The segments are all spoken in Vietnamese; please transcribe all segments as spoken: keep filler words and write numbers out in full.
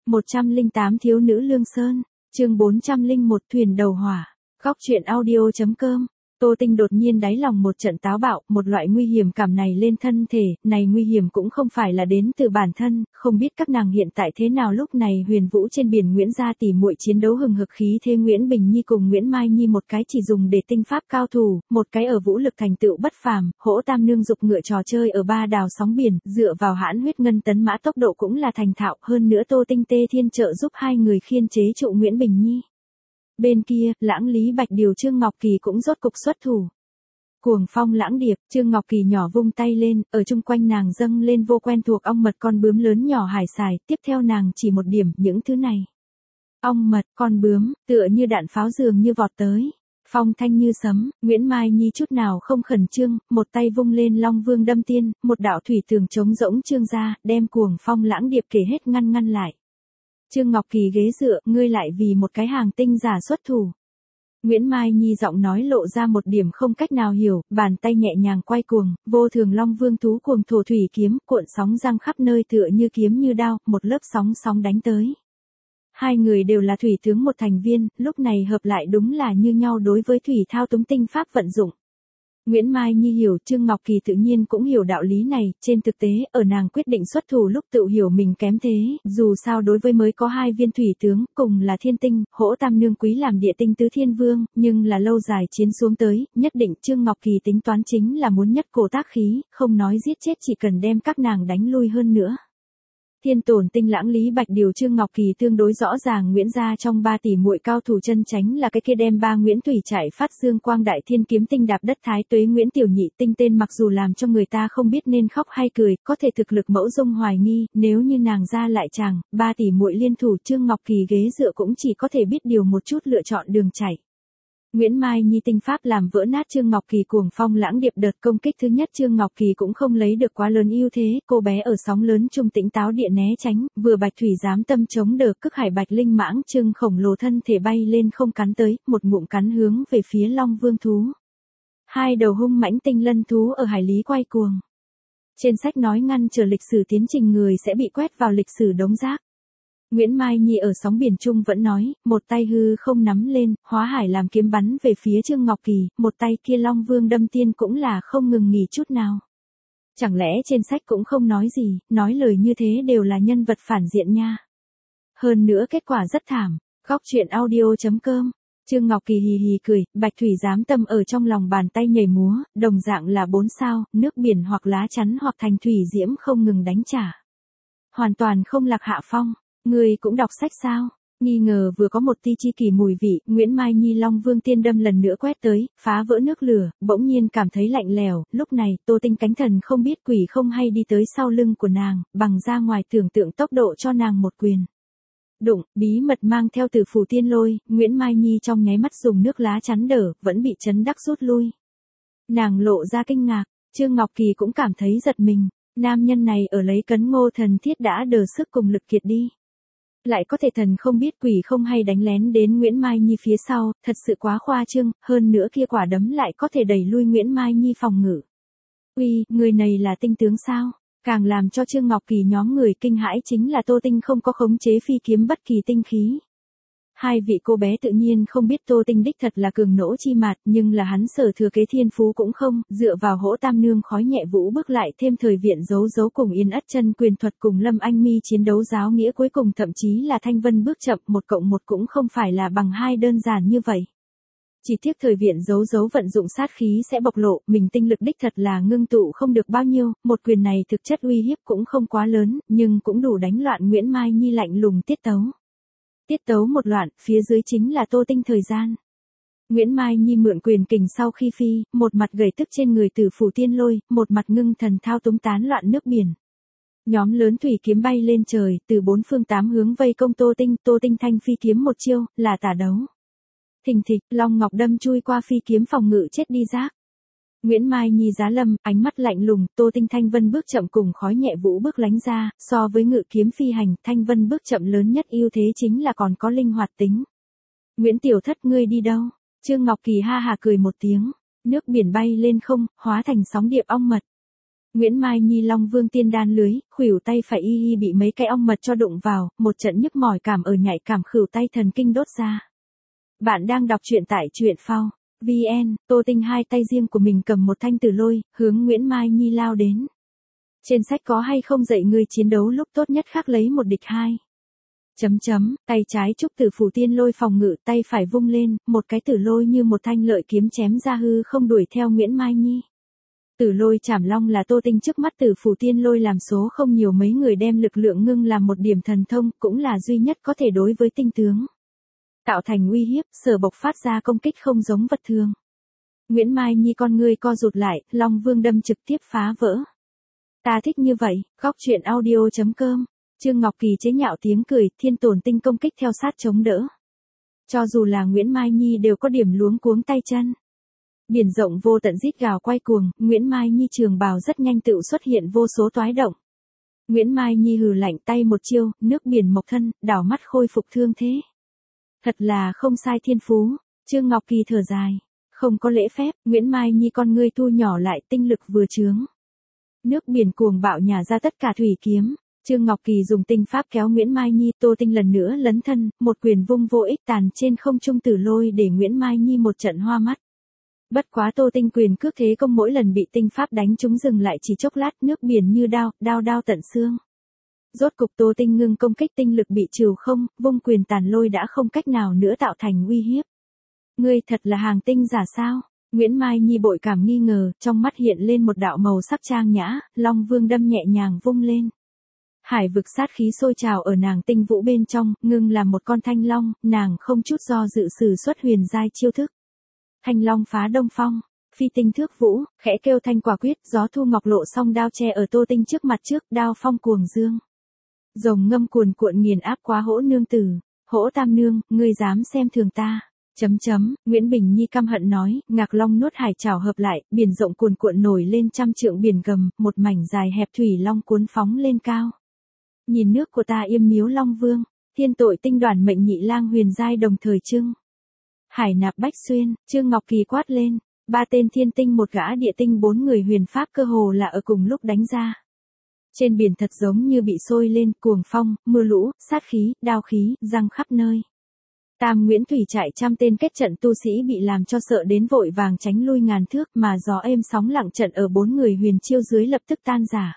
một trăm lẻ tám Thiếu nữ Lương Sơn, chương bốn trăm lẻ một Thuyền đầu hỏa. Góc truyện audio chấm com. Tô Tinh đột nhiên đáy lòng một trận táo bạo, một loại nguy hiểm cảm này lên thân thể, này nguy hiểm cũng không phải là đến từ bản thân, không biết các nàng hiện tại thế nào. Lúc này Huyền Vũ trên biển Nguyễn gia tỷ muội chiến đấu hừng hực, khí thế Nguyễn Bình Nhi cùng Nguyễn Mai Nhi một cái chỉ dùng để tinh pháp cao thủ, một cái ở vũ lực thành tựu bất phàm, hỗ tam nương dục ngựa trò chơi ở ba đào sóng biển, dựa vào hãn huyết ngân tấn mã tốc độ cũng là thành thạo, hơn nữa Tô Tinh tê thiên trợ giúp hai người khiên chế trụ Nguyễn Bình Nhi. Bên kia, Lãng Lý Bạch Điều Trương Ngọc Kỳ cũng rốt cục xuất thủ. Cuồng phong lãng điệp, Trương Ngọc Kỳ nhỏ vung tay lên, ở chung quanh nàng dâng lên vô quen thuộc ong mật con bướm lớn nhỏ hải xài, tiếp theo nàng chỉ một điểm, những thứ này. Ong mật, con bướm, tựa như đạn pháo dường như vọt tới. Phong thanh như sấm, Nguyễn Mai Nhi chút nào không khẩn trương, một tay vung lên Long Vương đâm tiên, một đạo thủy tường trống rỗng trương ra, đem cuồng phong lãng điệp kể hết ngăn ngăn lại. Trương Ngọc Kỳ ghế dựa, ngươi lại vì một cái hàng tinh giả xuất thủ. Nguyễn Mai Nhi giọng nói lộ ra một điểm không cách nào hiểu, bàn tay nhẹ nhàng quay cuồng, vô thường Long Vương thú cuồng thổ thủy kiếm, cuộn sóng răng khắp nơi tựa như kiếm như đao, một lớp sóng sóng đánh tới. Hai người đều là thủy tướng một thành viên, lúc này hợp lại đúng là như nhau đối với thủy thao túng tinh pháp vận dụng. Nguyễn Mai Nhi hiểu, Trương Ngọc Kỳ tự nhiên cũng hiểu đạo lý này, trên thực tế, ở nàng quyết định xuất thủ lúc tự hiểu mình kém thế, dù sao đối với mới có hai viên thủy tướng, cùng là thiên tinh, hỗ tam nương quý làm địa tinh tứ thiên vương, nhưng là lâu dài chiến xuống tới, nhất định Trương Ngọc Kỳ tính toán chính là muốn nhất cổ tác khí, không nói giết chết chỉ cần đem các nàng đánh lui hơn nữa. Thiên tổn tinh Lãng Lý Bạch Điều Trương Ngọc Kỳ tương đối rõ ràng, Nguyễn gia trong ba tỷ muội cao thủ chân chánh là cái kia đem ba Nguyễn Thủy chạy phát dương quang đại thiên kiếm tinh đạp đất thái tuế Nguyễn Tiểu Nhị tinh tên mặc dù làm cho người ta không biết nên khóc hay cười, có thể thực lực mẫu dung hoài nghi, nếu như nàng ra lại chàng, ba tỷ muội liên thủ Trương Ngọc Kỳ ghế dựa cũng chỉ có thể biết điều một chút lựa chọn đường chạy. Nguyễn Mai Nhi tinh pháp làm vỡ nát Trương Ngọc Kỳ cuồng phong lãng điệp đợt công kích thứ nhất, Trương Ngọc Kỳ cũng không lấy được quá lớn ưu thế, cô bé ở sóng lớn trung tĩnh táo địa né tránh, vừa bạch thủy dám tâm chống đỡ cức hải bạch linh mãng Trương khổng lồ thân thể bay lên không cắn tới, một ngụm cắn hướng về phía Long Vương thú. Hai đầu hung mãnh tinh lân thú ở hải lý quay cuồng. Trên sách nói ngăn trở lịch sử tiến trình người sẽ bị quét vào lịch sử đống rác. Nguyễn Mai Nhi ở sóng biển trung vẫn nói, một tay hư không nắm lên, hóa hải làm kiếm bắn về phía Trương Ngọc Kỳ, một tay kia Long Vương đâm tiên cũng là không ngừng nghỉ chút nào. Chẳng lẽ trên sách cũng không nói gì, nói lời như thế đều là nhân vật phản diện nha. Hơn nữa kết quả rất thảm. Góc truyện audio chấm com. Trương Ngọc Kỳ hì hì cười, bạch thủy giám tâm ở trong lòng bàn tay nhảy múa, đồng dạng là bốn sao, nước biển hoặc lá chắn hoặc thành thủy diễm không ngừng đánh trả. Hoàn toàn không lạc hạ phong. Người cũng đọc sách sao? Nghi ngờ vừa có một tia chi kỳ mùi vị, Nguyễn Mai Nhi Long Vương tiên đâm lần nữa quét tới, phá vỡ nước lửa, bỗng nhiên cảm thấy lạnh lèo, lúc này, Tô Tinh cánh thần không biết quỷ không hay đi tới sau lưng của nàng, bằng ra ngoài tưởng tượng tốc độ cho nàng một quyền. Đụng, bí mật mang theo từ phù tiên lôi, Nguyễn Mai Nhi trong nháy mắt dùng nước lá chắn đỡ, vẫn bị chấn đắc rút lui. Nàng lộ ra kinh ngạc, Trương Ngọc Kỳ cũng cảm thấy giật mình, nam nhân này ở lấy cấn ngô thần thiết đã đờ sức cùng lực kiệt đi. Lại có thể thần không biết quỷ không hay đánh lén đến Nguyễn Mai Nhi phía sau, thật sự quá khoa trương, hơn nữa kia quả đấm lại có thể đẩy lui Nguyễn Mai Nhi phòng ngự. Uy, người này là tinh tướng sao? Càng làm cho Trương Ngọc Kỳ nhóm người kinh hãi chính là Tô Tinh không có khống chế phi kiếm bất kỳ tinh khí. Hai vị cô bé tự nhiên không biết Tô Tinh đích thật là cường nỗ chi mạt, nhưng là hắn sở thừa kế thiên phú cũng không, dựa vào hỗ tam nương khói nhẹ vũ bước lại thêm thời viện giấu giấu cùng Yên Ất chân quyền thuật cùng Lâm Anh Mi chiến đấu giáo nghĩa cuối cùng thậm chí là Thanh Vân bước chậm một cộng một cũng không phải là bằng hai đơn giản như vậy. Chỉ tiếc thời viện giấu giấu vận dụng sát khí sẽ bộc lộ, mình tinh lực đích thật là ngưng tụ không được bao nhiêu, một quyền này thực chất uy hiếp cũng không quá lớn, nhưng cũng đủ đánh loạn Nguyễn Mai Nhi lạnh lùng tiết tấu. Tiết tấu một loạn, phía dưới chính là Tô Tinh thời gian. Nguyễn Mai Nhi mượn quyền kình sau khi phi, một mặt gầy tức trên người Tử Phủ Tiên Lôi, một mặt ngưng thần thao túng tán loạn nước biển. Nhóm lớn thủy kiếm bay lên trời, từ bốn phương tám hướng vây công Tô Tinh, Tô Tinh thanh phi kiếm một chiêu, là tả đấu. Thình thịch, Long Ngọc đâm chui qua phi kiếm phòng ngự chết đi rác. Nguyễn Mai Nhi giá lâm, ánh mắt lạnh lùng, Tô Tinh Thanh Vân bước chậm cùng khói nhẹ vũ bước lánh ra, so với ngự kiếm phi hành, Thanh Vân bước chậm lớn nhất ưu thế chính là còn có linh hoạt tính. Nguyễn Tiểu Thất ngươi đi đâu? Trương Ngọc Kỳ ha hà cười một tiếng, nước biển bay lên không, hóa thành sóng điệp ong mật. Nguyễn Mai Nhi Long Vương tiên đan lưới, khuỷu tay phải y y bị mấy cái ong mật cho đụng vào, một trận nhức mỏi cảm ở nhạy cảm khuỷu tay thần kinh đốt ra. Bạn đang đọc truyện tại truyện phao vê en, Tô Tinh hai tay riêng của mình cầm một thanh tử lôi, hướng Nguyễn Mai Nhi lao đến. Trên sách có hay không dạy ngươi chiến đấu lúc tốt nhất khắc lấy một địch hai. Chấm chấm, tay trái trúc tử phủ tiên lôi phòng ngự, tay phải vung lên, một cái tử lôi như một thanh lợi kiếm chém ra hư không đuổi theo Nguyễn Mai Nhi. Tử lôi chảm long là Tô Tinh trước mắt tử phủ tiên lôi làm số không nhiều mấy người đem lực lượng ngưng làm một điểm thần thông, cũng là duy nhất có thể đối với tinh tướng tạo thành uy hiếp, sở bộc phát ra công kích không giống vật thường. Nguyễn Mai Nhi con ngươi co rụt lại, Long Vương đâm trực tiếp phá vỡ. Ta thích như vậy, góc truyện audio chấm com. Trương Ngọc Kỳ chế nhạo tiếng cười, thiên tổn tinh công kích theo sát chống đỡ. Cho dù là Nguyễn Mai Nhi đều có điểm luống cuống tay chân. Biển rộng vô tận rít gào quay cuồng, Nguyễn Mai Nhi trường bào rất nhanh tự xuất hiện vô số toái động. Nguyễn Mai Nhi hừ lạnh tay một chiêu, nước biển mộc thân, đảo mắt khôi phục thương thế. Thật là không sai thiên phú, Trương Ngọc Kỳ thở dài. Không có lễ phép, Nguyễn Mai Nhi con ngươi thu nhỏ lại, tinh lực vừa chướng. Nước biển cuồng bạo nhả ra tất cả thủy kiếm. Trương Ngọc Kỳ dùng tinh pháp kéo Nguyễn Mai Nhi, Tô Tinh lần nữa lấn thân, một quyền vung vô ích tàn trên không trung tử lôi để Nguyễn Mai Nhi một trận hoa mắt. Bất quá Tô Tinh quyền cước thế công mỗi lần bị tinh pháp đánh trúng dừng lại chỉ chốc lát, nước biển như đao, đao đao tận xương. Rốt cục Tô Tinh ngưng công kích, tinh lực bị trừ không, vung quyền tàn lôi đã không cách nào nữa tạo thành uy hiếp. Ngươi thật là hàng tinh giả sao? Nguyễn Mai Nhi bội cảm nghi ngờ, trong mắt hiện lên một đạo màu sắc trang nhã, Long Vương đâm nhẹ nhàng vung lên. Hải vực sát khí sôi trào ở nàng tinh vũ bên trong, ngưng làm một con thanh long, nàng không chút do dự sử xuất huyền giai chiêu thức. Thanh long phá đông phong, phi tinh thước vũ, khẽ kêu thanh quả quyết, gió thu ngọc lộ song đao che ở Tô Tinh trước mặt trước, đao phong cuồng dương. Rồng ngâm cuồn cuộn nghiền áp quá hỗ nương tử, hỗ tam nương, ngươi dám xem thường ta. Chấm chấm, Nguyễn Bình Nhi căm hận nói, ngạc long nuốt hải trảo hợp lại, biển rộng cuồn cuộn nổi lên trăm trượng biển gầm, một mảnh dài hẹp thủy long cuốn phóng lên cao. Nhìn nước của ta yêm miếu Long Vương, thiên tội tinh đoàn mệnh nhị lang huyền giai đồng thời trưng. Hải nạp bách xuyên, Trương Ngọc Kỳ quát lên, ba tên thiên tinh một gã địa tinh bốn người huyền pháp cơ hồ là ở cùng lúc đánh ra. Trên biển thật giống như bị sôi lên, cuồng phong, mưa lũ, sát khí, đao khí, răng khắp nơi. Tam Nguyễn Thủy trại trăm tên kết trận tu sĩ bị làm cho sợ đến vội vàng tránh lui ngàn thước, mà gió êm sóng lặng trận ở bốn người huyền chiêu dưới lập tức tan rã.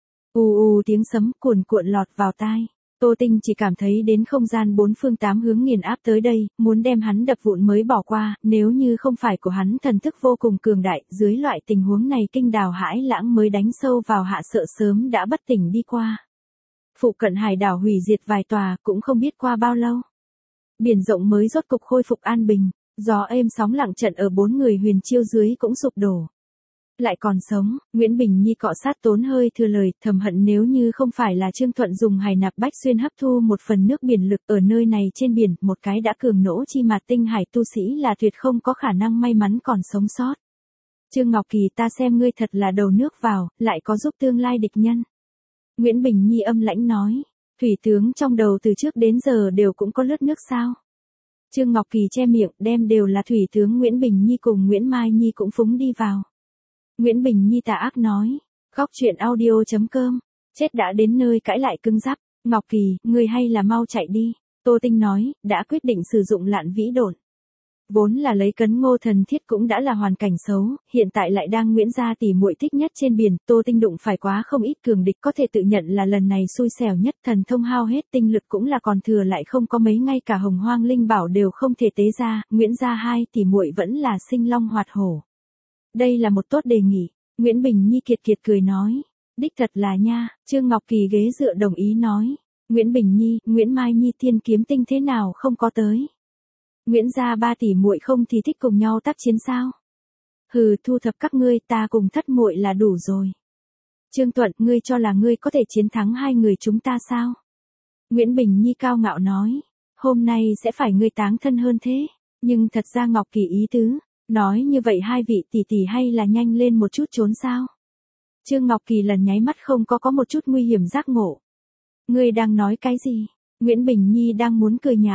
U u tiếng sấm cuồn cuộn lọt vào tai. Tô Tinh chỉ cảm thấy đến không gian bốn phương tám hướng nghiền áp tới đây, muốn đem hắn đập vụn mới bỏ qua, nếu như không phải của hắn thần thức vô cùng cường đại, dưới loại tình huống này kinh đào hãi lãng mới đánh sâu vào hạ sợ sớm đã bất tỉnh đi qua. Phụ cận hải đảo hủy diệt vài tòa, cũng không biết qua bao lâu. Biển rộng mới rốt cục khôi phục an bình, gió êm sóng lặng trận ở bốn người huyền chiêu dưới cũng sụp đổ. Lại còn sống, Nguyễn Bình Nhi cọ sát tốn hơi thừa lời, thầm hận nếu như không phải là Trương Thuận dùng hải nạp bách xuyên hấp thu một phần nước biển lực ở nơi này trên biển, một cái đã cường nỗ chi mạt tinh hải tu sĩ là tuyệt không có khả năng may mắn còn sống sót. Trương Ngọc Kỳ ta xem ngươi thật là đầu nước vào, lại có giúp tương lai địch nhân. Nguyễn Bình Nhi âm lãnh nói, thủy tướng trong đầu từ trước đến giờ đều cũng có lướt nước sao. Trương Ngọc Kỳ che miệng, đem đều là thủy tướng Nguyễn Bình Nhi cùng Nguyễn Mai Nhi cũng phúng đi vào. Nguyễn Bình Nhi tà ác nói, góc truyện audio chấm com, chết đã đến nơi cãi lại cứng rắn. Ngọc Kỳ, ngươi hay là mau chạy đi. Tô Tinh nói, đã quyết định sử dụng lạn vĩ độn. Vốn là lấy cấn Ngô Thần Thiết cũng đã là hoàn cảnh xấu, hiện tại lại đang Nguyễn gia tỷ muội thích nhất trên biển, Tô Tinh đụng phải quá không ít cường địch, có thể tự nhận là lần này xui xẻo nhất, thần thông hao hết, tinh lực cũng là còn thừa lại không có mấy, ngay cả Hồng Hoang Linh Bảo đều không thể tế ra, Nguyễn gia hai tỷ muội vẫn là sinh long hoạt hổ. Đây là một tốt đề nghị, Nguyễn Bình Nhi kiệt kiệt cười nói, đích thật là nha. Trương Ngọc Kỳ ghế dựa đồng ý nói, Nguyễn Bình Nhi, Nguyễn Mai Nhi thiên kiếm tinh thế nào không có tới. Nguyễn gia ba tỷ muội không thì thích cùng nhau tác chiến sao? Hừ, thu thập các ngươi, ta cùng thất muội là đủ rồi. Trương Tuận, ngươi cho là ngươi có thể chiến thắng hai người chúng ta sao? Nguyễn Bình Nhi cao ngạo nói, hôm nay sẽ phải ngươi táng thân hơn thế, nhưng thật ra Ngọc Kỳ ý tứ, nói như vậy hai vị tỷ tỷ hay là nhanh lên một chút trốn sao? Trương Ngọc Kỳ lần nháy mắt không có có một chút nguy hiểm giác ngộ. Ngươi đang nói cái gì? Nguyễn Bình Nhi đang muốn cười nhạo.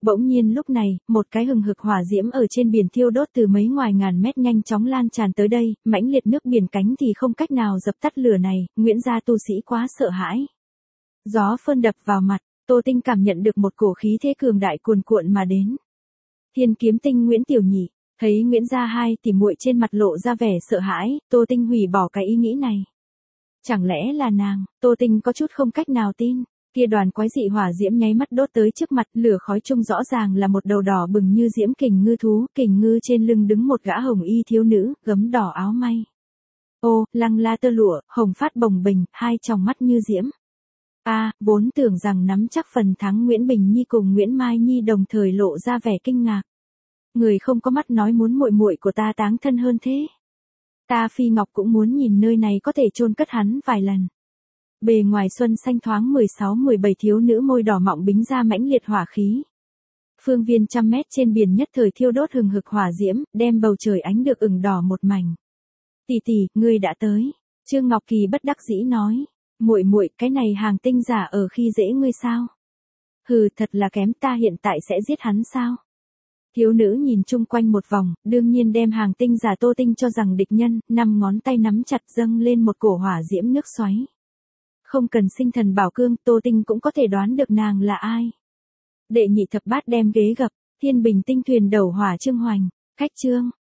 Bỗng nhiên lúc này, một cái hừng hực hỏa diễm ở trên biển thiêu đốt từ mấy ngoài ngàn mét nhanh chóng lan tràn tới đây, mãnh liệt nước biển cánh thì không cách nào dập tắt lửa này, Nguyễn gia tu sĩ quá sợ hãi. Gió phơn đập vào mặt, Tô Tinh cảm nhận được một cổ khí thế cường đại cuồn cuộn mà đến. Thiên kiếm tinh Nguyễn Tiểu Nhị, thấy Nguyễn gia hai tỷ muội trên mặt lộ ra vẻ sợ hãi, Tô Tinh hủy bỏ cái ý nghĩ này. Chẳng lẽ là nàng? Tô Tinh có chút không cách nào tin. Kia đoàn quái dị hỏa diễm nháy mắt đốt tới trước mặt, lửa khói chung rõ ràng là một đầu đỏ bừng như diễm kình ngư thú, kình ngư trên lưng đứng một gã hồng y thiếu nữ, gấm đỏ áo may. Ô, lăng la tơ lụa, hồng phát bồng bềnh, hai tròng mắt như diễm. A, à, vốn tưởng rằng nắm chắc phần thắng Nguyễn Bình Nhi cùng Nguyễn Mai Nhi đồng thời lộ ra vẻ kinh ngạc. Người không có mắt nói muốn muội muội của ta táng thân hơn thế. Ta Phi Ngọc cũng muốn nhìn nơi này có thể chôn cất hắn vài lần. Bề ngoài xuân xanh thoáng mười sáu mười bảy thiếu nữ môi đỏ mọng bính ra mãnh liệt hỏa khí. Phương viên trăm mét trên biển nhất thời thiêu đốt hừng hực hỏa diễm, đem bầu trời ánh được ửng đỏ một mảnh. Tỷ tỷ, ngươi đã tới. Trương Ngọc Kỳ bất đắc dĩ nói. Muội muội, cái này hàng tinh giả ở khi dễ ngươi sao? Hừ, thật là kém, ta hiện tại sẽ giết hắn sao? Thiếu nữ nhìn chung quanh một vòng, đương nhiên đem hàng tinh giả Tô Tinh cho rằng địch nhân, năm ngón tay nắm chặt dâng lên một cổ hỏa diễm nước xoáy. Không cần sinh thần bảo cương, Tô Tinh cũng có thể đoán được nàng là ai. Đệ nhị thập bát đem ghế gập, thiên bình tinh thuyền đầu hỏa Trương Hoành, khách Trương.